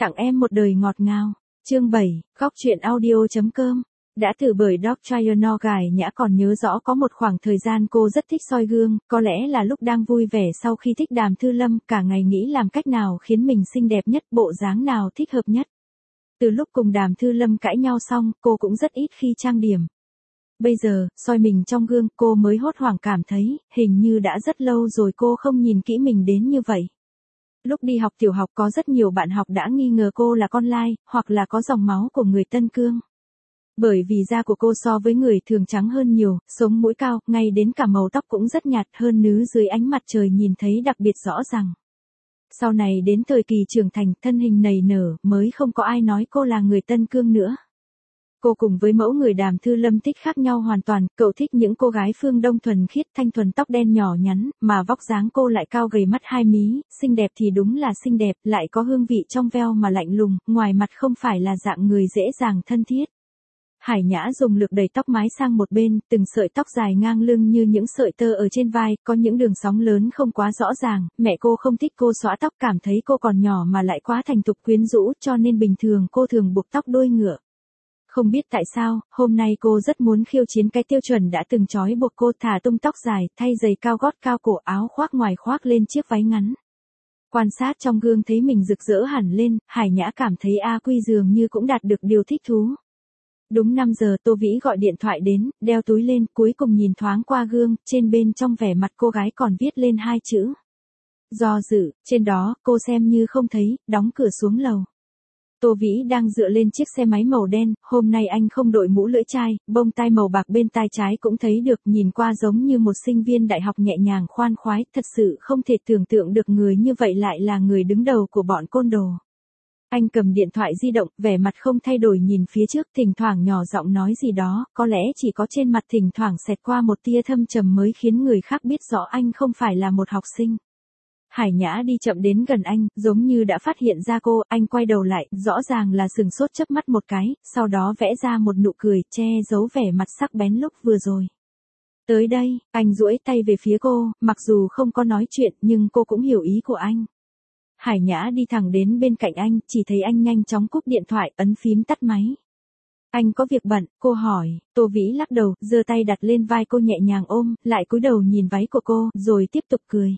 Tặng em một đời ngọt ngào. Chương 7, Góc truyện audio.com. Đã từ bởi Doc Tryon Gài Nhã còn nhớ rõ có một khoảng thời gian cô rất thích soi gương, có lẽ là lúc đang vui vẻ sau khi thích Đàm Thư Lâm, cả ngày nghĩ làm cách nào khiến mình xinh đẹp nhất, bộ dáng nào thích hợp nhất. Từ lúc cùng Đàm Thư Lâm cãi nhau xong, cô cũng rất ít khi trang điểm. Bây giờ, soi mình trong gương, cô mới hốt hoảng cảm thấy, hình như đã rất lâu rồi cô không nhìn kỹ mình đến như vậy. Lúc đi học tiểu học có rất nhiều bạn học đã nghi ngờ cô là con lai, hoặc là có dòng máu của người Tân Cương. Bởi vì da của cô so với người thường trắng hơn nhiều, sống mũi cao, ngay đến cả màu tóc cũng rất nhạt hơn nứ dưới ánh mặt trời nhìn thấy đặc biệt rõ ràng. Sau này đến thời kỳ trưởng thành, thân hình nảy nở, mới không có ai nói cô là người Tân Cương nữa. Cô cùng với mẫu người Đàm Thư Lâm thích khác nhau hoàn toàn, cậu thích những cô gái phương Đông thuần khiết thanh thuần tóc đen nhỏ nhắn, mà vóc dáng cô lại cao gầy mắt hai mí, xinh đẹp thì đúng là xinh đẹp, lại có hương vị trong veo mà lạnh lùng, ngoài mặt không phải là dạng người dễ dàng thân thiết. Hải Nhã dùng lực đẩy tóc mái sang một bên, từng sợi tóc dài ngang lưng như những sợi tơ ở trên vai, có những đường sóng lớn không quá rõ ràng, mẹ cô không thích cô xõa tóc, cảm thấy cô còn nhỏ mà lại quá thành thục quyến rũ, cho nên bình thường cô thường buộc tóc đuôi ngựa. Không biết tại sao, hôm nay cô rất muốn khiêu chiến cái tiêu chuẩn đã từng trói buộc cô, thả tung tóc dài, thay giày cao gót cao cổ, áo khoác ngoài khoác lên chiếc váy ngắn. Quan sát trong gương thấy mình rực rỡ hẳn lên, Hải Nhã cảm thấy A Quy dường như cũng đạt được điều thích thú. Đúng 5 giờ Tô Vĩ gọi điện thoại đến, đeo túi lên, cuối cùng nhìn thoáng qua gương, trên bên trong vẻ mặt cô gái còn viết lên 2 chữ. Do dự, trên đó, cô xem như không thấy, đóng cửa xuống lầu. Tô Vĩ đang dựa lên chiếc xe máy màu đen, hôm nay anh không đội mũ lưỡi chai, bông tai màu bạc bên tai trái cũng thấy được, nhìn qua giống như một sinh viên đại học nhẹ nhàng khoan khoái, thật sự không thể tưởng tượng được người như vậy lại là người đứng đầu của bọn côn đồ. Anh cầm điện thoại di động, vẻ mặt không thay đổi nhìn phía trước, thỉnh thoảng nhỏ giọng nói gì đó, có lẽ chỉ có trên mặt thỉnh thoảng xẹt qua một tia thâm trầm mới khiến người khác biết rõ anh không phải là một học sinh. Hải Nhã đi chậm đến gần anh, giống như đã phát hiện ra cô, anh quay đầu lại, rõ ràng là sừng sốt chớp mắt một cái, sau đó vẽ ra một nụ cười, che giấu vẻ mặt sắc bén lúc vừa rồi. Tới đây, anh duỗi tay về phía cô, mặc dù không có nói chuyện nhưng cô cũng hiểu ý của anh. Hải Nhã đi thẳng đến bên cạnh anh, chỉ thấy anh nhanh chóng cúp điện thoại, ấn phím tắt máy. Anh có việc bận, cô hỏi. Tô Vĩ lắc đầu, giơ tay đặt lên vai cô nhẹ nhàng ôm, lại cúi đầu nhìn váy của cô, rồi tiếp tục cười.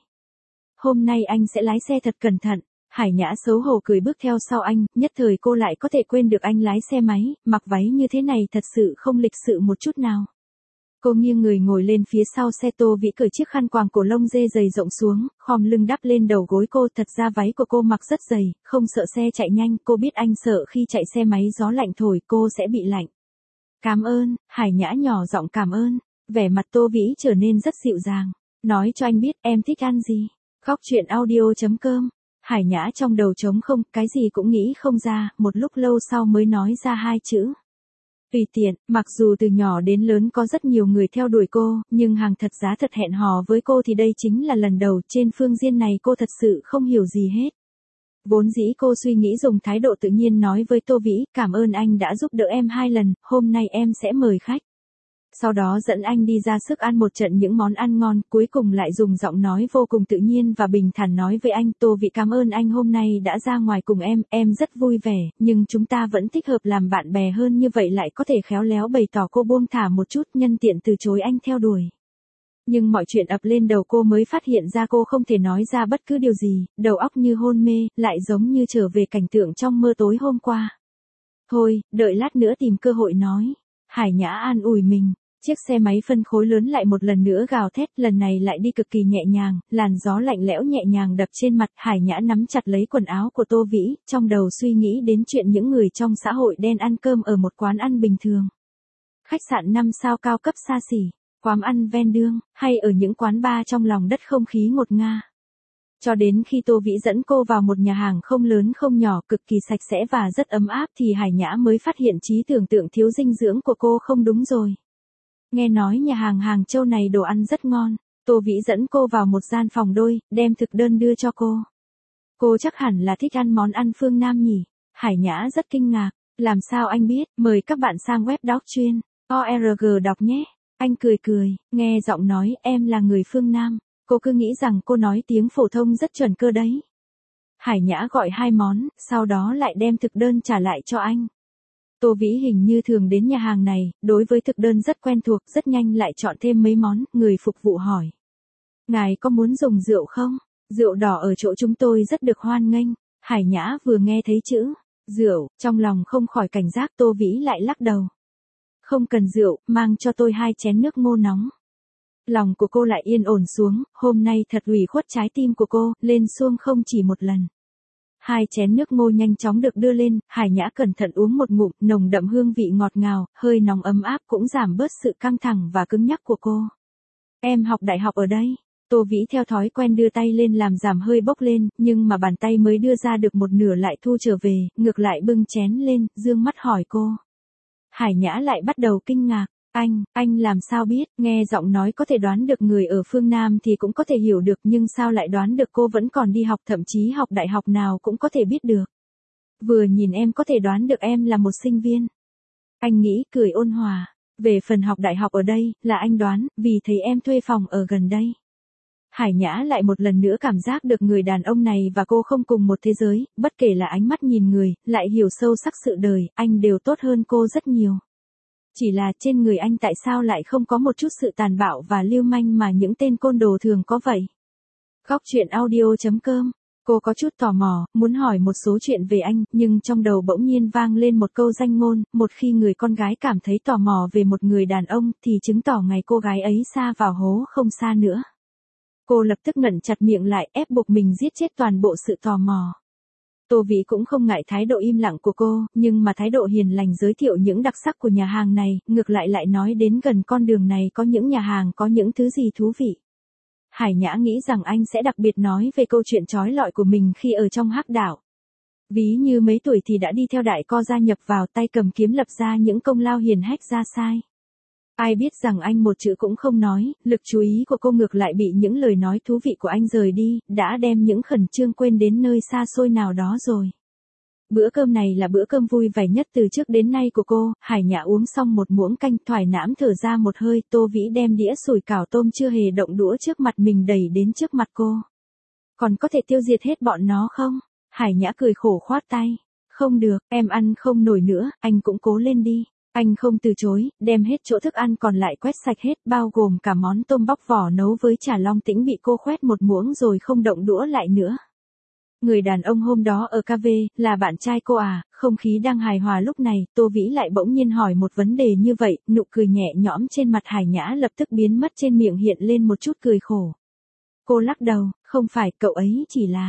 Hôm nay anh sẽ lái xe thật cẩn thận. Hải Nhã xấu hổ cười bước theo sau anh, nhất thời cô lại có thể quên được anh lái xe máy, mặc váy như thế này thật sự không lịch sự một chút nào. Cô nghiêng người ngồi lên phía sau xe. Tô Vĩ cởi chiếc khăn quàng cổ lông dê dày rộng xuống, khom lưng đắp lên đầu gối cô, thật ra váy của cô mặc rất dày, không sợ xe chạy nhanh, cô biết anh sợ khi chạy xe máy gió lạnh thổi cô sẽ bị lạnh. Cảm ơn, Hải Nhã nhỏ giọng cảm ơn, vẻ mặt Tô Vĩ trở nên rất dịu dàng, nói cho anh biết em thích ăn gì. Góc truyện audio.com. Hải Nhã trong đầu trống không, cái gì cũng nghĩ không ra, một lúc lâu sau mới nói ra 2 chữ. Tùy tiện, mặc dù từ nhỏ đến lớn có rất nhiều người theo đuổi cô, nhưng hàng thật giá thật hẹn hò với cô thì đây chính là lần đầu, trên phương diện này cô thật sự không hiểu gì hết. Vốn dĩ cô suy nghĩ dùng thái độ tự nhiên nói với Tô Vĩ, cảm ơn anh đã giúp đỡ em 2 lần, hôm nay em sẽ mời khách. Sau đó dẫn anh đi ra sức ăn một trận những món ăn ngon, cuối cùng lại dùng giọng nói vô cùng tự nhiên và bình thản nói với anh, Tô Vĩ cảm ơn anh hôm nay đã ra ngoài cùng em rất vui vẻ, nhưng chúng ta vẫn thích hợp làm bạn bè hơn, như vậy lại có thể khéo léo bày tỏ cô buông thả một chút, nhân tiện từ chối anh theo đuổi. Nhưng mọi chuyện ập lên đầu cô mới phát hiện ra cô không thể nói ra bất cứ điều gì, đầu óc như hôn mê, lại giống như trở về cảnh tượng trong mơ tối hôm qua. Thôi, đợi lát nữa tìm cơ hội nói. Hải Nhã an ủi mình. Chiếc xe máy phân khối lớn lại một lần nữa gào thét, lần này lại đi cực kỳ nhẹ nhàng, làn gió lạnh lẽo nhẹ nhàng đập trên mặt. Hải Nhã nắm chặt lấy quần áo của Tô Vĩ, trong đầu suy nghĩ đến chuyện những người trong xã hội đen ăn cơm ở một quán ăn bình thường. Khách sạn 5 sao cao cấp xa xỉ, quán ăn ven đường, hay ở những quán bar trong lòng đất không khí ngột nga. Cho đến khi Tô Vĩ dẫn cô vào một nhà hàng không lớn không nhỏ, cực kỳ sạch sẽ và rất ấm áp thì Hải Nhã mới phát hiện trí tưởng tượng thiếu dinh dưỡng của cô không đúng rồi. Nghe nói nhà hàng Hàng Châu này đồ ăn rất ngon, Tô Vĩ dẫn cô vào một gian phòng đôi, đem thực đơn đưa cho cô. Cô chắc hẳn là thích ăn món ăn phương Nam nhỉ? Hải Nhã rất kinh ngạc, làm sao anh biết, mời các bạn sang web doc chuyên, ORG đọc nhé. Anh cười cười, nghe giọng nói em là người phương Nam, cô cứ nghĩ rằng cô nói tiếng phổ thông rất chuẩn cơ đấy. Hải Nhã gọi 2 món, sau đó lại đem thực đơn trả lại cho anh. Tô Vĩ hình như thường đến nhà hàng này, đối với thực đơn rất quen thuộc, rất nhanh lại chọn thêm mấy món, người phục vụ hỏi. Ngài có muốn dùng rượu không? Rượu đỏ ở chỗ chúng tôi rất được hoan nghênh. Hải Nhã vừa nghe thấy chữ rượu, trong lòng không khỏi cảnh giác, Tô Vĩ lại lắc đầu. Không cần rượu, mang cho tôi 2 chén nước ngô nóng. Lòng của cô lại yên ổn xuống, hôm nay thật ủy khuất trái tim của cô, lên xuông không chỉ một lần. 2 chén nước ngô nhanh chóng được đưa lên, Hải Nhã cẩn thận uống một ngụm, nồng đậm hương vị ngọt ngào, hơi nóng ấm áp cũng giảm bớt sự căng thẳng và cứng nhắc của cô. Em học đại học ở đây. Tô Vĩ theo thói quen đưa tay lên làm giảm hơi bốc lên, nhưng mà bàn tay mới đưa ra được một nửa lại thu trở về, ngược lại bưng chén lên, dương mắt hỏi cô. Hải Nhã lại bắt đầu kinh ngạc. Anh làm sao biết, nghe giọng nói có thể đoán được người ở phương Nam thì cũng có thể hiểu được, nhưng sao lại đoán được cô vẫn còn đi học, thậm chí học đại học nào cũng có thể biết được. Vừa nhìn em có thể đoán được em là một sinh viên. Anh nghĩ, cười ôn hòa. Về phần học đại học ở đây, là anh đoán, vì thấy em thuê phòng ở gần đây. Hải Nhã lại một lần nữa cảm giác được người đàn ông này và cô không cùng một thế giới, bất kể là ánh mắt nhìn người, lại hiểu sâu sắc sự đời, anh đều tốt hơn cô rất nhiều. Chỉ là trên người anh tại sao lại không có một chút sự tàn bạo và lưu manh mà những tên côn đồ thường có vậy? Góc truyện audio.com. Cô có chút tò mò, muốn hỏi một số chuyện về anh, nhưng trong đầu bỗng nhiên vang lên một câu danh ngôn, một khi người con gái cảm thấy tò mò về một người đàn ông, thì chứng tỏ ngày cô gái ấy sa vào hố không xa nữa. Cô lập tức ngậm chặt miệng lại, ép buộc mình giết chết toàn bộ sự tò mò. Tô Vĩ cũng không ngại thái độ im lặng của cô, nhưng mà thái độ hiền lành giới thiệu những đặc sắc của nhà hàng này, ngược lại nói đến gần con đường này có những nhà hàng có những thứ gì thú vị. Hải Nhã nghĩ rằng anh sẽ đặc biệt nói về câu chuyện trói lọi của mình khi ở trong hắc đảo. Ví như mấy tuổi thì đã đi theo đại co gia nhập vào, tay cầm kiếm lập ra những công lao hiển hách ra sai. Ai biết rằng anh một chữ cũng không nói, lực chú ý của cô ngược lại bị những lời nói thú vị của anh rời đi, đã đem những khẩn trương quên đến nơi xa xôi nào đó rồi. Bữa cơm này là bữa cơm vui vẻ nhất từ trước đến nay của cô. Hải Nhã uống xong một muỗng canh, thoải mái thở ra một hơi. Tô Vĩ đem đĩa sủi cảo tôm chưa hề động đũa trước mặt mình đẩy đến trước mặt cô. Còn có thể tiêu diệt hết bọn nó không? Hải Nhã cười khổ khoát tay. Không được, em ăn không nổi nữa, anh cũng cố lên đi. Anh không từ chối, đem hết chỗ thức ăn còn lại quét sạch hết, bao gồm cả món tôm bóc vỏ nấu với chả long tĩnh bị cô khoét một muỗng rồi không động đũa lại nữa. Người đàn ông hôm đó ở cà phê, là bạn trai cô à? Không khí đang hài hòa lúc này, Tô Vĩ lại bỗng nhiên hỏi một vấn đề như vậy, nụ cười nhẹ nhõm trên mặt Hải Nhã lập tức biến mất, trên miệng hiện lên một chút cười khổ. Cô lắc đầu, không phải, cậu ấy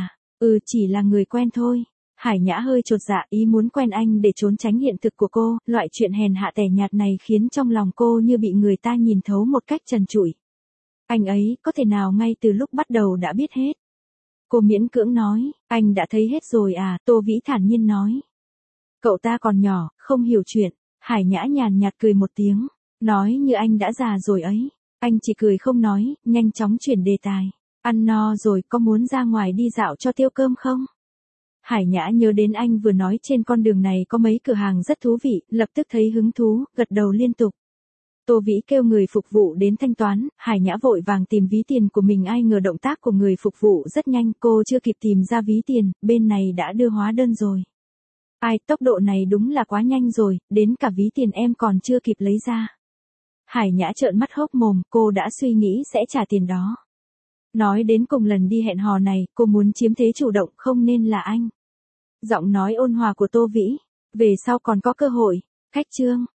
chỉ là người quen thôi. Hải Nhã hơi chột dạ, ý muốn quen anh để trốn tránh hiện thực của cô, loại chuyện hèn hạ tẻ nhạt này khiến trong lòng cô như bị người ta nhìn thấu một cách trần trụi. Anh ấy, có thể nào ngay từ lúc bắt đầu đã biết hết? Cô miễn cưỡng nói, anh đã thấy hết rồi à? Tô Vĩ thản nhiên nói. Cậu ta còn nhỏ, không hiểu chuyện. Hải Nhã nhàn nhạt cười một tiếng, nói như anh đã già rồi ấy. Anh chỉ cười không nói, nhanh chóng chuyển đề tài. Ăn no rồi, có muốn ra ngoài đi dạo cho tiêu cơm không? Hải Nhã nhớ đến anh vừa nói trên con đường này có mấy cửa hàng rất thú vị, lập tức thấy hứng thú, gật đầu liên tục. Tô Vĩ kêu người phục vụ đến thanh toán, Hải Nhã vội vàng tìm ví tiền của mình, ai ngờ động tác của người phục vụ rất nhanh, cô chưa kịp tìm ra ví tiền, bên này đã đưa hóa đơn rồi. Ai, tốc độ này đúng là quá nhanh rồi, đến cả ví tiền em còn chưa kịp lấy ra. Hải Nhã trợn mắt hốc mồm, cô đã suy nghĩ sẽ trả tiền đó. Nói đến cùng lần đi hẹn hò này, cô muốn chiếm thế chủ động, không nên là anh. Giọng nói ôn hòa của Tô Vĩ, về sau còn có cơ hội. Khách chương.